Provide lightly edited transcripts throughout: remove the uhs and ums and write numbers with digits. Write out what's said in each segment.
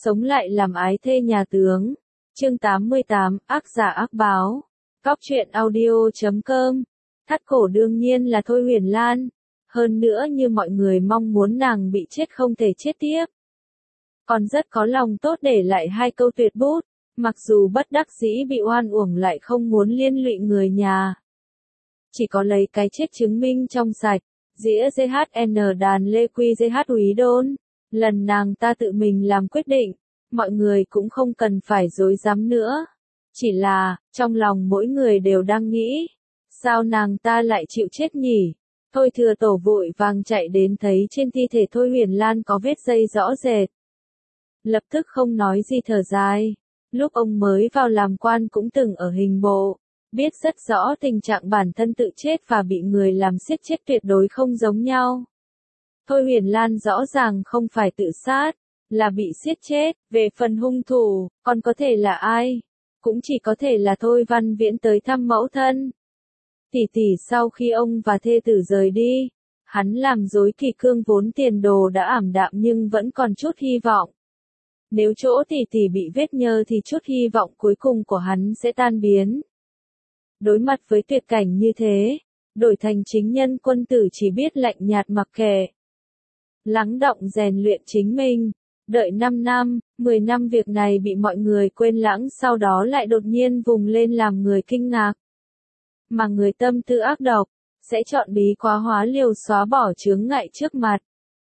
sống lại làm ái thê nhà tướng. Chương 88, ác giả ác báo. Cóc truyện audio.com. Thắt cổ đương nhiên là Thôi Huyền Lan. Hơn nữa như mọi người mong muốn nàng bị chết không thể chết tiếp. Còn rất có lòng tốt để lại hai câu tuyệt bút. Mặc dù bất đắc dĩ bị oan uổng lại không muốn liên lụy người nhà. Chỉ có lấy cái chết chứng minh trong sạch. Dĩa GHN đàn Lê Quy GH Úy Đôn. Lần nàng ta tự mình làm quyết định. Mọi người cũng không cần phải dối dám nữa. Chỉ là, trong lòng mỗi người đều đang nghĩ. Sao nàng ta lại chịu chết nhỉ? Thôi Thừa Tổ vội vàng chạy đến thấy trên thi thể Thôi Huyền Lan có vết dây rõ rệt. Lập tức không nói gì thở dài. Lúc ông mới vào làm quan cũng từng ở hình bộ. Biết rất rõ tình trạng bản thân tự chết và bị người làm giết chết tuyệt đối không giống nhau. Thôi Huyền Lan rõ ràng không phải tự sát, là bị giết chết. Về phần hung thủ, còn có thể là ai? Cũng chỉ có thể là Thôi Văn Viễn tới thăm mẫu thân. Tỷ tỷ sau khi ông và thê tử rời đi, hắn làm rối kỷ cương vốn tiền đồ đã ảm đạm nhưng vẫn còn chút hy vọng. Nếu chỗ tỷ tỷ bị vết nhơ thì chút hy vọng cuối cùng của hắn sẽ tan biến. Đối mặt với tuyệt cảnh như thế, đổi thành chính nhân quân tử chỉ biết lạnh nhạt mặc kệ. Lắng động rèn luyện chính mình, đợi 5 năm, 10 năm việc này bị mọi người quên lãng sau đó lại đột nhiên vùng lên làm người kinh ngạc. Mà người tâm tư ác độc, sẽ chọn bí quá hóa liều xóa bỏ chướng ngại trước mặt.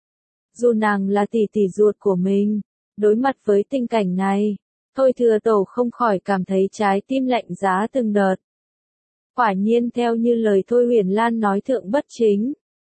Dù nàng là tỷ tỷ ruột của mình, đối mặt với tình cảnh này, Thôi Thừa Tổ không khỏi cảm thấy trái tim lạnh giá từng đợt. Quả nhiên theo như lời Thôi Huyền Lan nói thượng bất chính.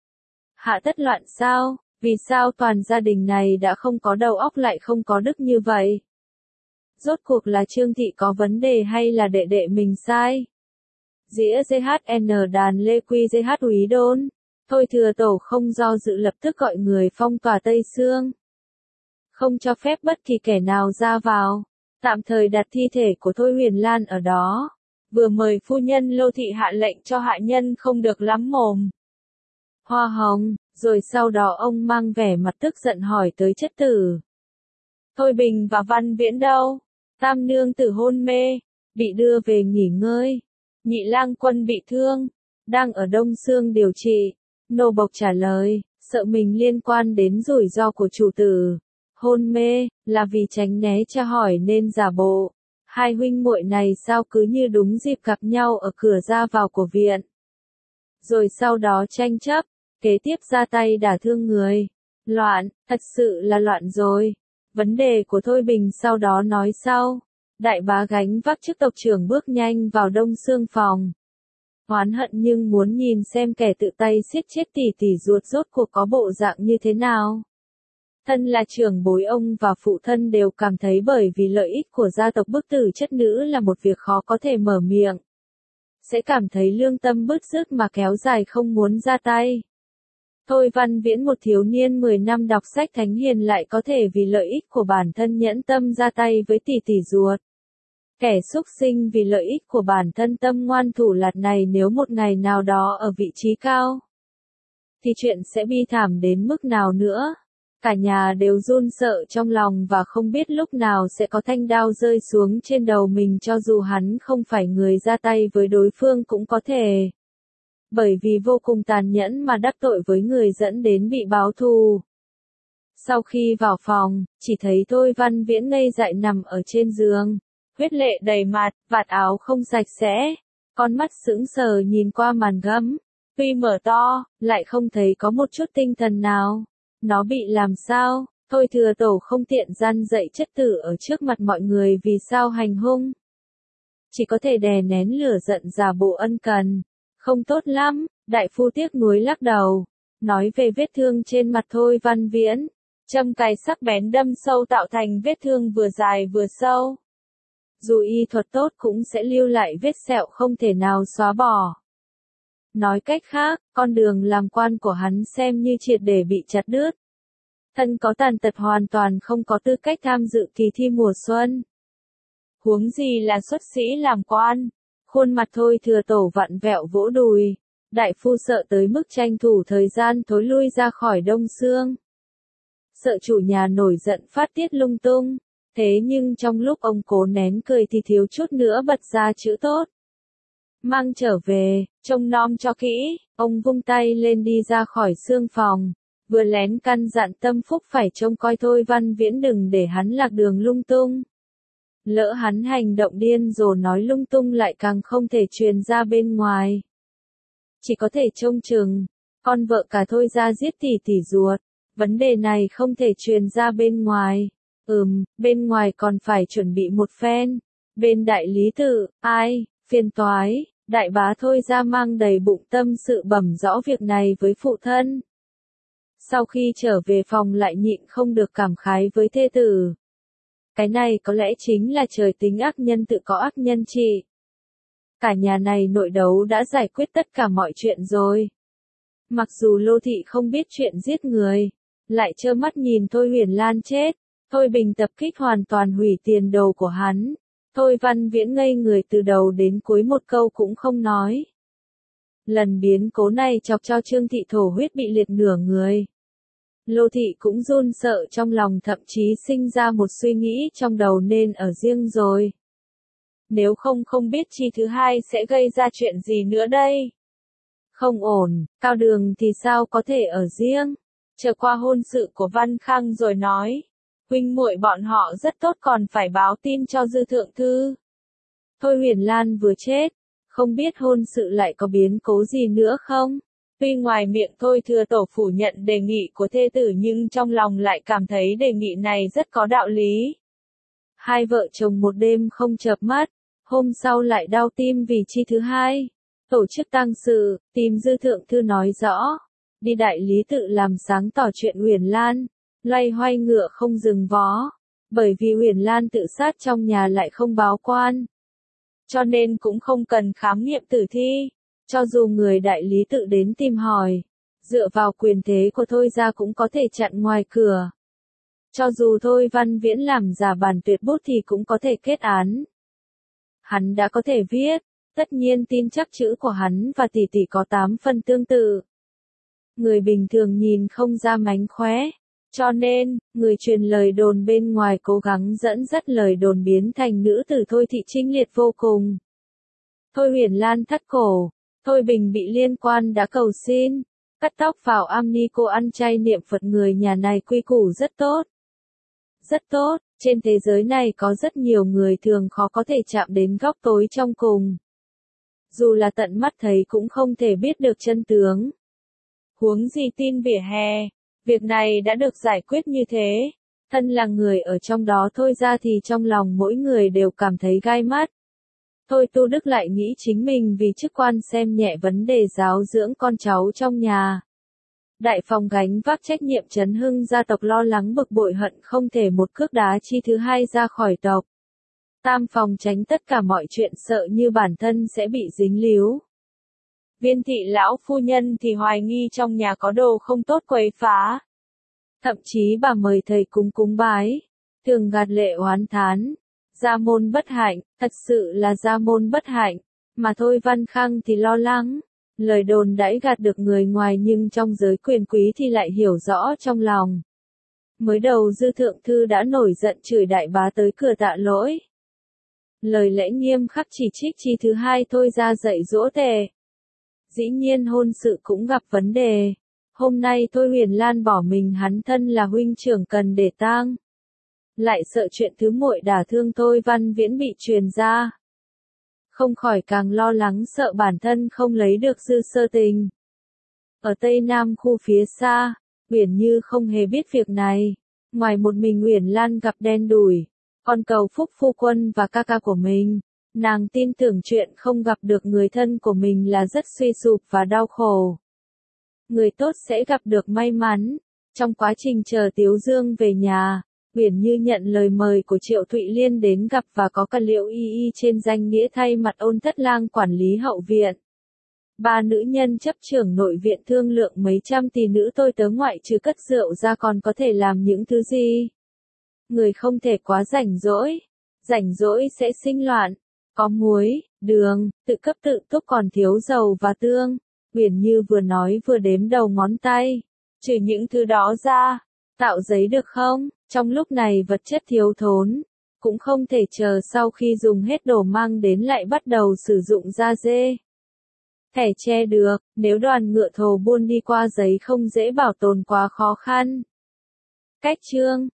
Hạ tất loạn sao? Vì sao toàn gia đình này đã không có đầu óc lại không có đức như vậy? Rốt cuộc là Trương Thị có vấn đề hay là đệ đệ mình sai? Dĩa GHN đàn Lê Quy GH Úy Đôn. Thôi Thừa Tổ không do dự lập tức gọi người phong tỏa Tây Sương. Không cho phép bất kỳ kẻ nào ra vào. Tạm thời đặt thi thể của Thôi Huyền Lan ở đó. Vừa mời phu nhân Lô Thị hạ lệnh cho hạ nhân không được lắm mồm. Hoa hồng, rồi sau đó ông mang vẻ mặt tức giận hỏi tới chất tử. Thôi Bình và Văn Viễn đâu? Tam nương tử hôn mê, bị đưa về nghỉ ngơi. Nhị lang quân bị thương, đang ở Đông Sương điều trị. Nô bộc trả lời, sợ mình liên quan đến rủi ro của chủ tử. Hôn mê, là vì tránh né tra hỏi nên giả bộ. Hai huynh muội này sao cứ như đúng dịp gặp nhau ở cửa ra vào của viện. Rồi sau đó tranh chấp, kế tiếp ra tay đả thương người. Loạn, thật sự là loạn rồi. Vấn đề của Thôi Bình sau đó nói sau. Đại bá gánh vác chức tộc trưởng bước nhanh vào Đông Sương phòng. Oán hận nhưng muốn nhìn xem kẻ tự tay giết chết tỷ tỷ ruột rốt cuộc có bộ dạng như thế nào. Thân là trưởng bối ông và phụ thân đều cảm thấy bởi vì lợi ích của gia tộc bức tử chất nữ là một việc khó có thể mở miệng. Sẽ cảm thấy lương tâm bứt rứt mà kéo dài không muốn ra tay. Thôi Văn Viễn một thiếu niên 10 năm đọc sách thánh hiền lại có thể vì lợi ích của bản thân nhẫn tâm ra tay với tỷ tỷ ruột. Kẻ xúc sinh vì lợi ích của bản thân tâm ngoan thủ lạt này nếu một ngày nào đó ở vị trí cao, thì chuyện sẽ bi thảm đến mức nào nữa. Cả nhà đều run sợ trong lòng và không biết lúc nào sẽ có thanh đao rơi xuống trên đầu mình cho dù hắn không phải người ra tay với đối phương cũng có thể. Bởi vì vô cùng tàn nhẫn mà đắc tội với người dẫn đến bị báo thù. Sau khi vào phòng, chỉ thấy Thôi Văn Viễn ngây dại nằm ở trên giường. Huyết lệ đầy mặt, vạt áo không sạch sẽ. Con mắt sững sờ nhìn qua màn gấm. Tuy mở to, lại không thấy có một chút tinh thần nào. Nó bị làm sao? Thôi Thừa Tổ không tiện gian dạy chất tử ở trước mặt mọi người vì sao hành hung. Chỉ có thể đè nén lửa giận giả bộ ân cần. Không tốt lắm, đại phu tiếc nuối lắc đầu. Nói về vết thương trên mặt Thôi Văn Viễn. Châm cài sắc bén đâm sâu tạo thành vết thương vừa dài vừa sâu. Dù y thuật tốt cũng sẽ lưu lại vết sẹo không thể nào xóa bỏ. Nói cách khác, con đường làm quan của hắn xem như triệt để bị chặt đứt. Thân có tàn tật hoàn toàn không có tư cách tham dự kỳ thi mùa xuân. Huống gì là xuất sĩ làm quan. Khuôn mặt Thôi Thừa Tổ vặn vẹo vỗ đùi. Đại phu sợ tới mức tranh thủ thời gian thối lui ra khỏi Đông Sương. Sợ chủ nhà nổi giận phát tiết lung tung. Thế nhưng trong lúc ông cố nén cười thì thiếu chút nữa bật ra chữ tốt. Mang trở về, trông nom cho kỹ, ông vung tay lên đi ra khỏi xương phòng, vừa lén căn dặn Tâm Phúc phải trông coi Thôi Văn Viễn đừng để hắn lạc đường lung tung. Lỡ hắn hành động điên rồ nói lung tung lại càng không thể truyền ra bên ngoài. Chỉ có thể trông chừng, con vợ cả Thôi ra giết tỷ ruột, vấn đề này không thể truyền ra bên ngoài. Bên ngoài còn phải chuẩn bị một phen. Bên đại lý tự, phiền toái, đại bá Thôi ra mang đầy bụng tâm sự bẩm rõ việc này với phụ thân. Sau khi trở về phòng lại nhịn không được cảm khái với thê tử. Cái này có lẽ chính là trời tính ác nhân tự có ác nhân trị. Cả nhà này nội đấu đã giải quyết tất cả mọi chuyện rồi. Mặc dù Lô Thị không biết chuyện giết người, lại trơ mắt nhìn Thôi Huyền Lan chết, Thôi Bình tập kích hoàn toàn hủy tiền đồ của hắn. Thôi Văn Viễn ngây người từ đầu đến cuối một câu cũng không nói. Lần biến cố này chọc cho Trương Thị thổ huyết bị liệt nửa người. Lô Thị cũng run sợ trong lòng, thậm chí sinh ra một suy nghĩ trong đầu nên ở riêng rồi. Nếu không biết chi thứ hai sẽ gây ra chuyện gì nữa đây? Không ổn, Cao Đường thì sao có thể ở riêng? Chờ qua hôn sự của Văn Khang rồi nói. Huynh muội bọn họ rất tốt còn phải báo tin cho Dư Thượng Thư. Thôi Huyền Lan vừa chết, không biết hôn sự lại có biến cố gì nữa không? Tuy ngoài miệng Thôi Thừa Tổ phủ nhận đề nghị của thê tử nhưng trong lòng lại cảm thấy đề nghị này rất có đạo lý. Hai vợ chồng một đêm không chợp mắt, hôm sau lại đau tim vì chi thứ hai. Tổ chức tang sự, tìm Dư Thượng Thư nói rõ. Đi đại lý tự làm sáng tỏ chuyện Huyền Lan, loay hoay ngựa không dừng vó. Bởi vì Huyền Lan tự sát trong nhà lại không báo quan. Cho nên cũng không cần khám nghiệm tử thi. Cho dù người đại lý tự đến tìm hỏi, dựa vào quyền thế của Thôi ra cũng có thể chặn ngoài cửa. Cho dù Thôi Văn Viễn làm giả bản tuyệt bút thì cũng có thể kết án. Hắn đã có thể viết, tất nhiên tin chắc chữ của hắn và tỷ có 8 phần tương tự. Người bình thường nhìn không ra mánh khóe, cho nên, người truyền lời đồn bên ngoài cố gắng dẫn dắt lời đồn biến thành nữ tử Thôi Thị trinh liệt vô cùng. Thôi Huyền Lan thắt cổ, Thôi Bình bị liên quan đã cầu xin, cắt tóc vào am ni cô ăn chay niệm Phật, người nhà này quy củ rất tốt. Rất tốt, trên thế giới này có rất nhiều người thường khó có thể chạm đến góc tối trong cùng. Dù là tận mắt thấy cũng không thể biết được chân tướng. Huống gì tin vỉa hè, việc này đã được giải quyết như thế. Thân là người ở trong đó Thôi ra thì trong lòng mỗi người đều cảm thấy gai mắt. Thôi Tu Đức lại nghĩ chính mình vì chức quan xem nhẹ vấn đề giáo dưỡng con cháu trong nhà. Đại phòng gánh vác trách nhiệm trấn hưng gia tộc, lo lắng bực bội hận không thể một cước đá chi thứ hai ra khỏi tộc. Tam phòng tránh tất cả mọi chuyện, sợ như bản thân sẽ bị dính líu. Viên thị lão phu nhân thì hoài nghi trong nhà có đồ không tốt quấy phá. Thậm chí bà mời thầy cúng bái, thường gạt lệ oán thán. Gia môn bất hạnh, thật sự là gia môn bất hạnh, mà Thôi Văn Khang thì lo lắng. Lời đồn đãi gạt được người ngoài nhưng trong giới quyền quý thì lại hiểu rõ trong lòng. Mới đầu Dư Thượng Thư đã nổi giận chửi đại bá tới cửa tạ lỗi. Lời lẽ nghiêm khắc chỉ trích chi thứ hai Thôi ra dạy dỗ tề. Dĩ nhiên hôn sự cũng gặp vấn đề. Hôm nay Thôi Huyền Lan bỏ mình hắn thân là huynh trưởng cần để tang. Lại sợ chuyện thứ muội đả thương Thôi Văn Viễn bị truyền ra. Không khỏi càng lo lắng sợ bản thân không lấy được Dư Sơ Tình. Ở Tây Nam khu phía xa, Uyển Như không hề biết việc này. Ngoài một mình Uyển Lan gặp đen đủi, còn cầu phúc phu quân và ca ca của mình. Nàng tin tưởng chuyện không gặp được người thân của mình là rất suy sụp và đau khổ. Người tốt sẽ gặp được may mắn. Trong quá trình chờ Tiếu Dương về nhà, Uyển Như nhận lời mời của Triệu Thụy Liên đến gặp và có cả Liệu Y Y trên danh nghĩa thay mặt Ôn Thất Lang quản lý hậu viện. Ba nữ nhân chấp trưởng nội viện thương lượng mấy trăm tỷ nữ tôi tớ ngoại trừ cất rượu ra còn có thể làm những thứ gì. Người không thể quá rảnh rỗi sẽ sinh loạn. Có muối, đường, tự cấp tự túc còn thiếu dầu và tương. Uyển Như vừa nói vừa đếm đầu ngón tay. Trừ những thứ đó ra, tạo giấy được không? Trong lúc này vật chất thiếu thốn, cũng không thể chờ sau khi dùng hết đồ mang đến lại bắt đầu sử dụng da dê. Thẻ che được, nếu đoàn ngựa thồ buôn đi qua giấy không dễ bảo tồn quá khó khăn. Cách chương